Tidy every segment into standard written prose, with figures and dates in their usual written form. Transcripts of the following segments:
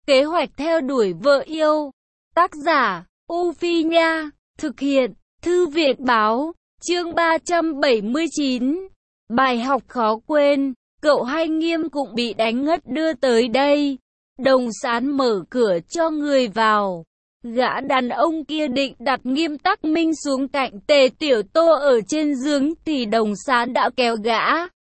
Kế hoạch theo đuổi vợ yêu. Tác giả, U Phi Nha. Thực hiện, Thư viện Báo. Chương 379. Bài học khó quên. Cậu hay Nghiêm cũng bị đánh ngất đưa tới đây. Đồng Sán mở cửa cho người vào. Gã đàn ông kia định đặt Nghiêm Tắc Minh xuống cạnh Tề Tiểu Tô ở trên giường thì Đồng Sán đã kéo gã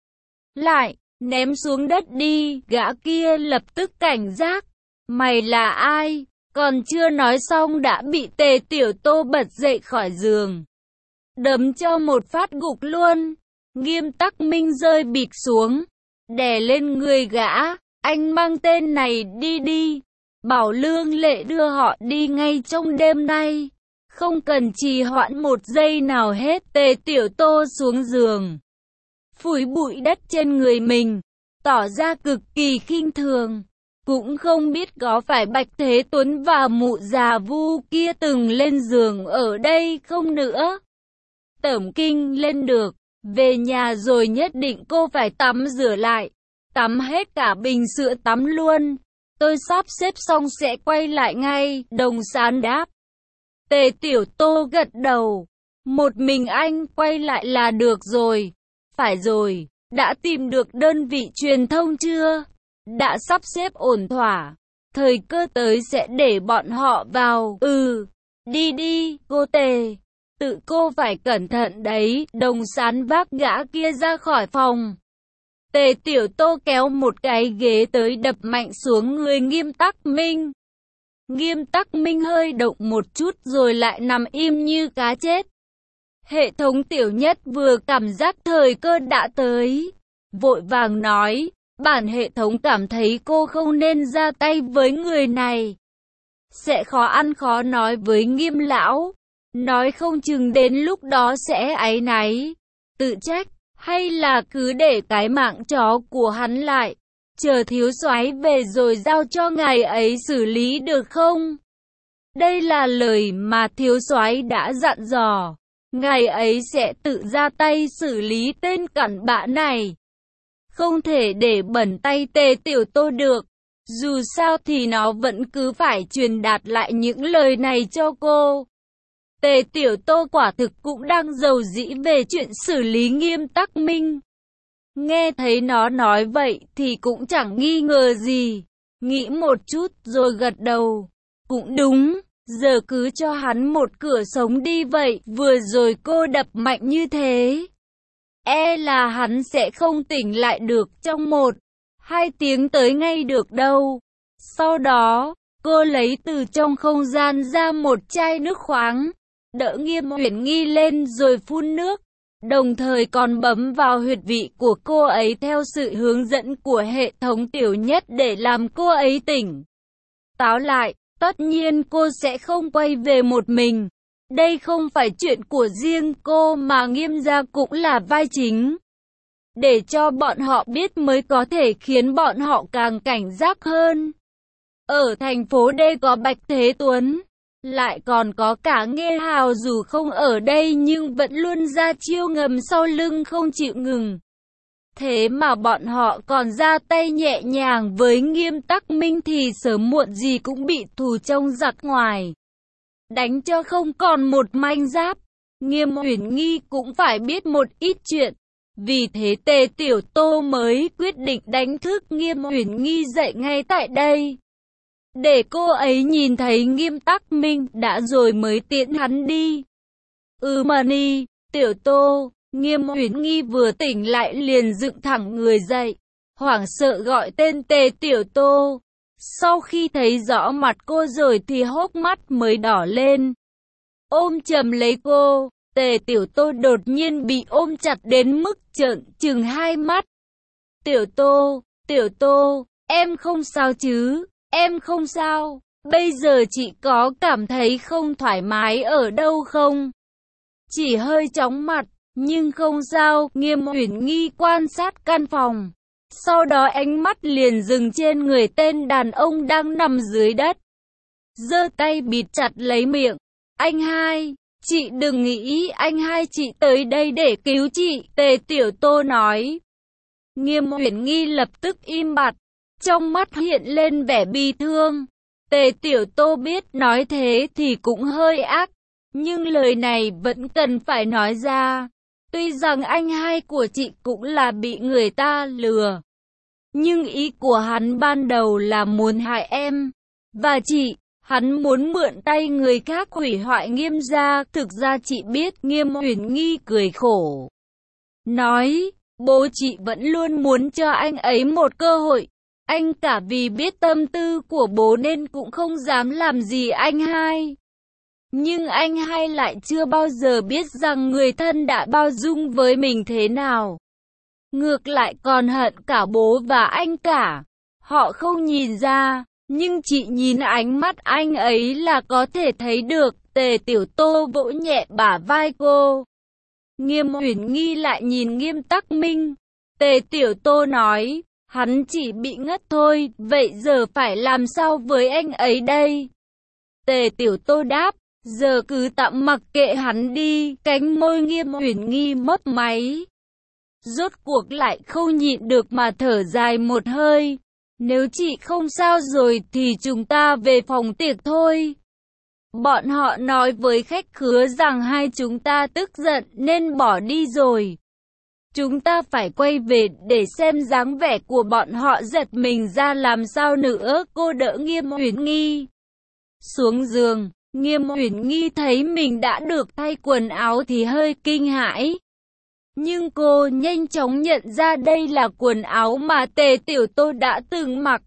lại, ném xuống đất đi. Gã kia lập tức cảnh giác. Mày là ai? Còn chưa nói xong đã bị Tề Tiểu Tô bật dậy khỏi giường, đấm cho một phát gục luôn. Nghiêm Tắc Minh rơi bịch xuống, đè lên người gã. Anh mang tên này đi đi. Bảo Lương Lệ đưa họ đi ngay trong đêm nay. Không cần trì hoãn một giây nào hết. Tề Tiểu Tô xuống giường, phủi bụi đất trên người mình, tỏ ra cực kỳ khinh thường. Cũng không biết có phải Bạch Thế Tuấn và mụ già Vu kia từng lên giường ở đây không nữa. Tẩm kinh lên được, về nhà rồi nhất định cô phải tắm rửa lại, tắm hết cả bình sữa tắm luôn. Tôi sắp xếp xong sẽ quay lại ngay, Đồng Sán đáp. Tề Tiểu Tô gật đầu. Một mình anh quay lại là được rồi. Phải rồi, đã tìm được đơn vị truyền thông chưa? Đã sắp xếp ổn thỏa. Thời cơ tới sẽ để bọn họ vào. Đi đi, cô Tề. Tự cô phải cẩn thận đấy. Đồng Sán vác gã kia ra khỏi phòng. Tề Tiểu Tô kéo một cái ghế tới đập mạnh xuống người Nghiêm Tắc Minh. Nghiêm Tắc Minh hơi động một chút rồi lại nằm im như cá chết. Hệ thống Tiểu Nhất vừa cảm giác thời cơ đã tới, vội vàng nói, bản hệ thống cảm thấy cô không nên ra tay với người này. Sẽ khó ăn khó nói với Nghiêm lão, nói không chừng đến lúc đó sẽ áy náy, tự trách, hay là cứ để cái mạng chó của hắn lại, chờ thiếu soái về rồi giao cho ngài ấy xử lý được không? Đây là lời mà thiếu soái đã dặn dò. Ngài ấy sẽ tự ra tay xử lý tên cặn bã này. Không thể để bẩn tay Tề Tiểu Tô được. Dù sao thì nó vẫn cứ phải truyền đạt lại những lời này cho cô. Tề Tiểu Tô quả thực cũng đang rầu rĩ về chuyện xử lý Nghiêm Tắc Minh. Nghe thấy nó nói vậy thì cũng chẳng nghi ngờ gì. Nghĩ một chút rồi gật đầu. Cũng đúng. Giờ cứ cho hắn một cửa sống đi vậy. Vừa rồi cô đập mạnh như thế, e là hắn sẽ không tỉnh lại được trong 1-2 tiếng tới ngay được đâu. Sau đó, cô lấy từ trong không gian ra một chai nước khoáng, đỡ Nghiêm Uyển Nghi lên rồi phun nước, đồng thời còn bấm vào huyệt vị của cô ấy theo sự hướng dẫn của hệ thống Tiểu Nhất để làm cô ấy tỉnh táo lại. Tất nhiên cô sẽ không quay về một mình. Đây không phải chuyện của riêng cô mà Nghiêm gia cũng là vai chính. Để cho bọn họ biết mới có thể khiến bọn họ càng cảnh giác hơn. Ở thành phố D có Bạch Thế Tuấn, lại còn có cả Nghê Hào dù không ở đây nhưng vẫn luôn ra chiêu ngầm sau lưng không chịu ngừng. Thế mà bọn họ còn ra tay nhẹ nhàng với Nghiêm Tắc Minh thì sớm muộn gì cũng bị thù trong giặc ngoài đánh cho không còn một manh giáp. Nghiêm Uyển Nghi cũng phải biết một ít chuyện. Vì thế Tề Tiểu Tô mới quyết định đánh thức Nghiêm Uyển Nghi dậy ngay tại đây, để cô ấy nhìn thấy Nghiêm Tắc Minh đã rồi mới tiễn hắn đi. Mani, Tiểu Tô. Nghiêm Uyển Nghi vừa tỉnh lại liền dựng thẳng người dậy, hoảng sợ gọi tên Tề Tiểu Tô. Sau khi thấy rõ mặt cô rồi thì hốc mắt mới đỏ lên. Ôm chầm lấy cô, Tề Tiểu Tô đột nhiên bị ôm chặt đến mức trợn trừng hai mắt. Tiểu Tô, em không sao chứ? Em không sao. Bây giờ chị có cảm thấy không thoải mái ở đâu không? Chỉ hơi chóng mặt. Nhưng không sao. Nghiêm Uyển Nghi quan sát căn phòng, sau đó ánh mắt liền dừng trên người tên đàn ông đang nằm dưới đất, giơ tay bịt chặt lấy miệng. Anh hai, chị đừng nghĩ anh hai, chị tới đây để cứu chị, Tề Tiểu Tô nói. Nghiêm Uyển Nghi lập tức im bặt, trong mắt hiện lên vẻ bi thương. Tề Tiểu Tô biết nói thế thì cũng hơi ác, nhưng lời này vẫn cần phải nói ra. Tuy rằng anh hai của chị cũng là bị người ta lừa, nhưng ý của hắn ban đầu là muốn hại em và chị. Hắn muốn mượn tay người khác hủy hoại Nghiêm gia. Thực ra chị biết. Nghiêm Uyển Nghi cười khổ, nói, bố chị vẫn luôn muốn cho anh ấy một cơ hội. Anh cả vì biết tâm tư của bố nên cũng không dám làm gì anh hai. Nhưng anh hai lại chưa bao giờ biết rằng người thân đã bao dung với mình thế nào. Ngược lại còn hận cả bố và anh cả. Họ không nhìn ra, nhưng chị nhìn ánh mắt anh ấy là có thể thấy được. Tề Tiểu Tô vỗ nhẹ bả vai cô. Nghiêm Uyển Nghi lại nhìn Nghiêm Tắc Minh. Tề Tiểu Tô nói, hắn chỉ bị ngất thôi, vậy giờ phải làm sao với anh ấy đây? Tề Tiểu Tô đáp, giờ cứ tạm mặc kệ hắn đi. Cánh môi Nghiêm Uyển Nghi mấp máy, rốt cuộc lại không nhịn được mà thở dài một hơi. Nếu chị không sao rồi thì chúng ta về phòng tiệc thôi. Bọn họ nói với khách khứa rằng hai chúng ta tức giận nên bỏ đi rồi. Chúng ta phải quay về để xem dáng vẻ của bọn họ giật mình ra làm sao nữa. Cô đỡ Nghiêm Uyển Nghi xuống giường. Nghiêm Uyển Nghi thấy mình đã được thay quần áo thì hơi kinh hãi. Nhưng cô nhanh chóng nhận ra đây là quần áo mà Tề Tiểu Tô đã từng mặc.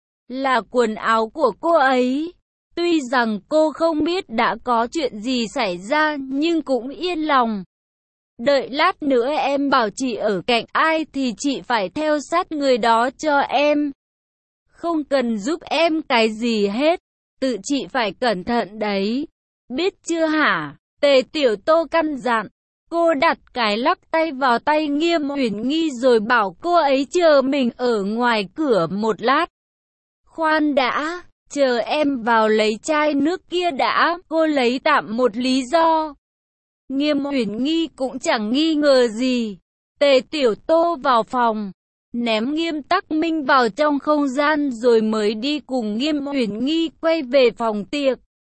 Là quần áo của cô ấy. Tuy rằng cô không biết đã có chuyện gì xảy ra nhưng cũng yên lòng. Đợi lát nữa em bảo chị ở cạnh ai thì chị phải theo sát người đó cho em. Không cần giúp em cái gì hết. Tự chị phải cẩn thận đấy. Biết chưa hả? Tề Tiểu Tô căn dặn. Cô đặt cái lắc tay vào tay Nghiêm Uyển Nghi rồi bảo cô ấy chờ mình ở ngoài cửa một lát. Khoan đã, chờ em vào lấy chai nước kia đã. Cô lấy tạm một lý do. Nghiêm Uyển Nghi cũng chẳng nghi ngờ gì. Tề Tiểu Tô vào phòng, ném Nghiêm Tắc Minh vào trong không gian rồi mới đi cùng Nghiêm Uyển Nghi quay về phòng tiệc.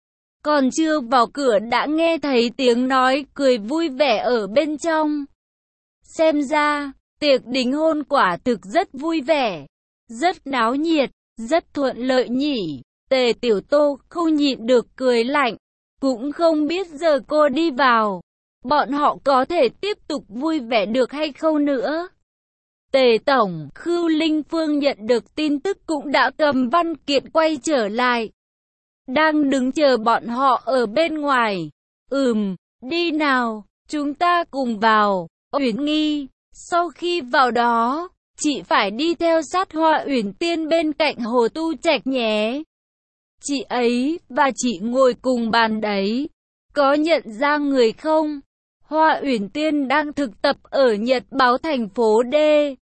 Còn chưa vào cửa đã nghe thấy tiếng nói cười vui vẻ ở bên trong. Xem ra, tiệc đính hôn quả thực rất vui vẻ, rất náo nhiệt, rất thuận lợi nhỉ. Tề Tiểu Tô không nhịn được cười lạnh, cũng không biết giờ cô đi vào, bọn họ có thể tiếp tục vui vẻ được hay không nữa. Tề Tổng, Khưu Linh Phương nhận được tin tức cũng đã cầm văn kiện quay trở lại. Đang đứng chờ bọn họ ở bên ngoài. Đi nào, chúng ta cùng vào. Uyển Nghi, sau khi vào đó, chị phải đi theo sát Hoa Uyển Tiên bên cạnh Hồ Tu Trạch nhé. Chị ấy và chị ngồi cùng bàn đấy. Có nhận ra người không? Hoa Uyển Tiên đang thực tập ở Nhật báo thành phố D.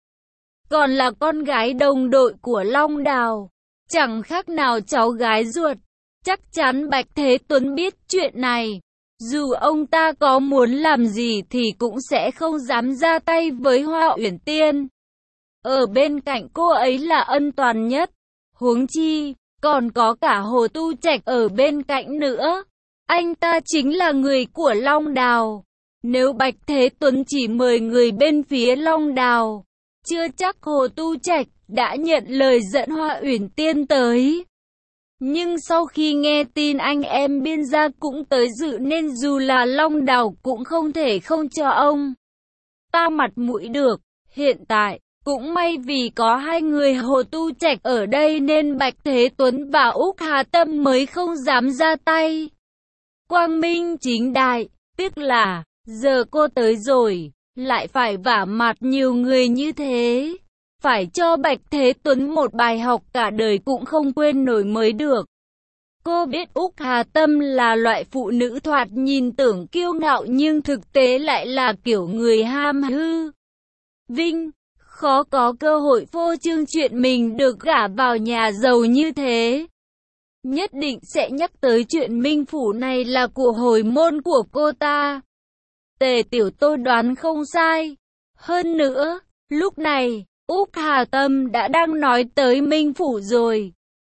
Còn là con gái đồng đội của Long Đào. Chẳng khác nào cháu gái ruột. Chắc chắn Bạch Thế Tuấn biết chuyện này. Dù ông ta có muốn làm gì thì cũng sẽ không dám ra tay với Hoa Uyển Tiên. Ở bên cạnh cô ấy là ân toàn nhất. Huống chi, còn có cả Hồ Tu Trạch ở bên cạnh nữa. Anh ta chính là người của Long Đào. Nếu Bạch Thế Tuấn chỉ mời người bên phía Long Đào, chưa chắc Hồ Tu Trạch đã nhận lời dẫn Hoa Uyển Tiên tới. Nhưng sau khi nghe tin anh em Biên gia cũng tới dự nên dù là Long Đào cũng không thể không cho ông ta mặt mũi được. Hiện tại, cũng may vì có hai người Hồ Tu Trạch ở đây nên Bạch Thế Tuấn và Úc Hà Tâm mới không dám ra tay. Quang minh chính đại, tiếc là, giờ cô tới rồi, lại phải vả mặt nhiều người như thế. Phải cho Bạch Thế Tuấn một bài học cả đời cũng không quên nổi mới được. Cô biết Úc Hà Tâm là loại phụ nữ thoạt nhìn tưởng kiêu ngạo nhưng thực tế lại là kiểu người ham hư vinh, khó có cơ hội phô trương chuyện mình được gả vào nhà giàu như thế. Nhất định sẽ nhắc tới chuyện Minh Phủ này là của hồi môn của cô ta. Tề Tiểu Tô đoán không sai. Hơn nữa, lúc này, Úc Hà Tâm đã đang nói tới Minh Phủ rồi.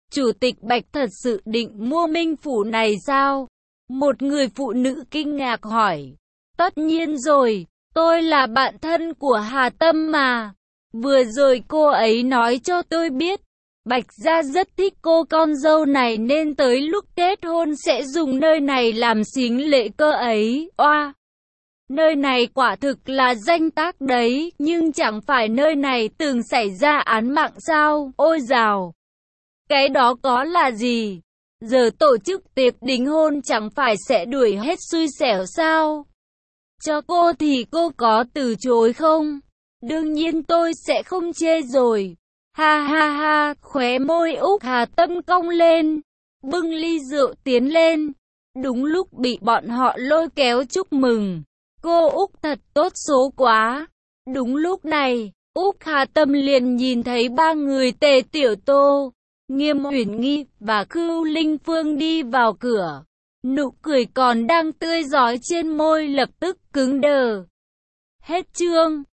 Chủ tịch Bạch thật sự định mua minh phủ này sao? Một người phụ nữ kinh ngạc hỏi. Tất nhiên rồi, tôi là bạn thân của Hà Tâm mà. Vừa rồi cô ấy nói cho tôi biết, Bạch gia rất thích cô con dâu này nên tới lúc kết hôn sẽ dùng nơi này làm sính lễ cơ ấy. Oa! Nơi này quả thực là danh tác đấy, nhưng chẳng phải nơi này từng xảy ra án mạng sao? Ôi dào! Cái đó có là gì? Giờ tổ chức tiệc đính hôn chẳng phải sẽ đuổi hết xui xẻo sao? Cho cô thì cô có từ chối không? Đương nhiên tôi sẽ không chê rồi. Ha ha ha, khóe môi Úc Hà Tâm cong lên, bưng ly rượu tiến lên. Đúng lúc bị bọn họ lôi kéo chúc mừng. Cô Úc thật tốt số quá. Đúng lúc này, Úc Hà Tâm liền nhìn thấy ba người Tề Tiểu Tô, Nghiêm Uyển Nghi và Khưu Linh Phương đi vào cửa. Nụ cười còn đang tươi rói trên môi lập tức cứng đờ. Hết chương.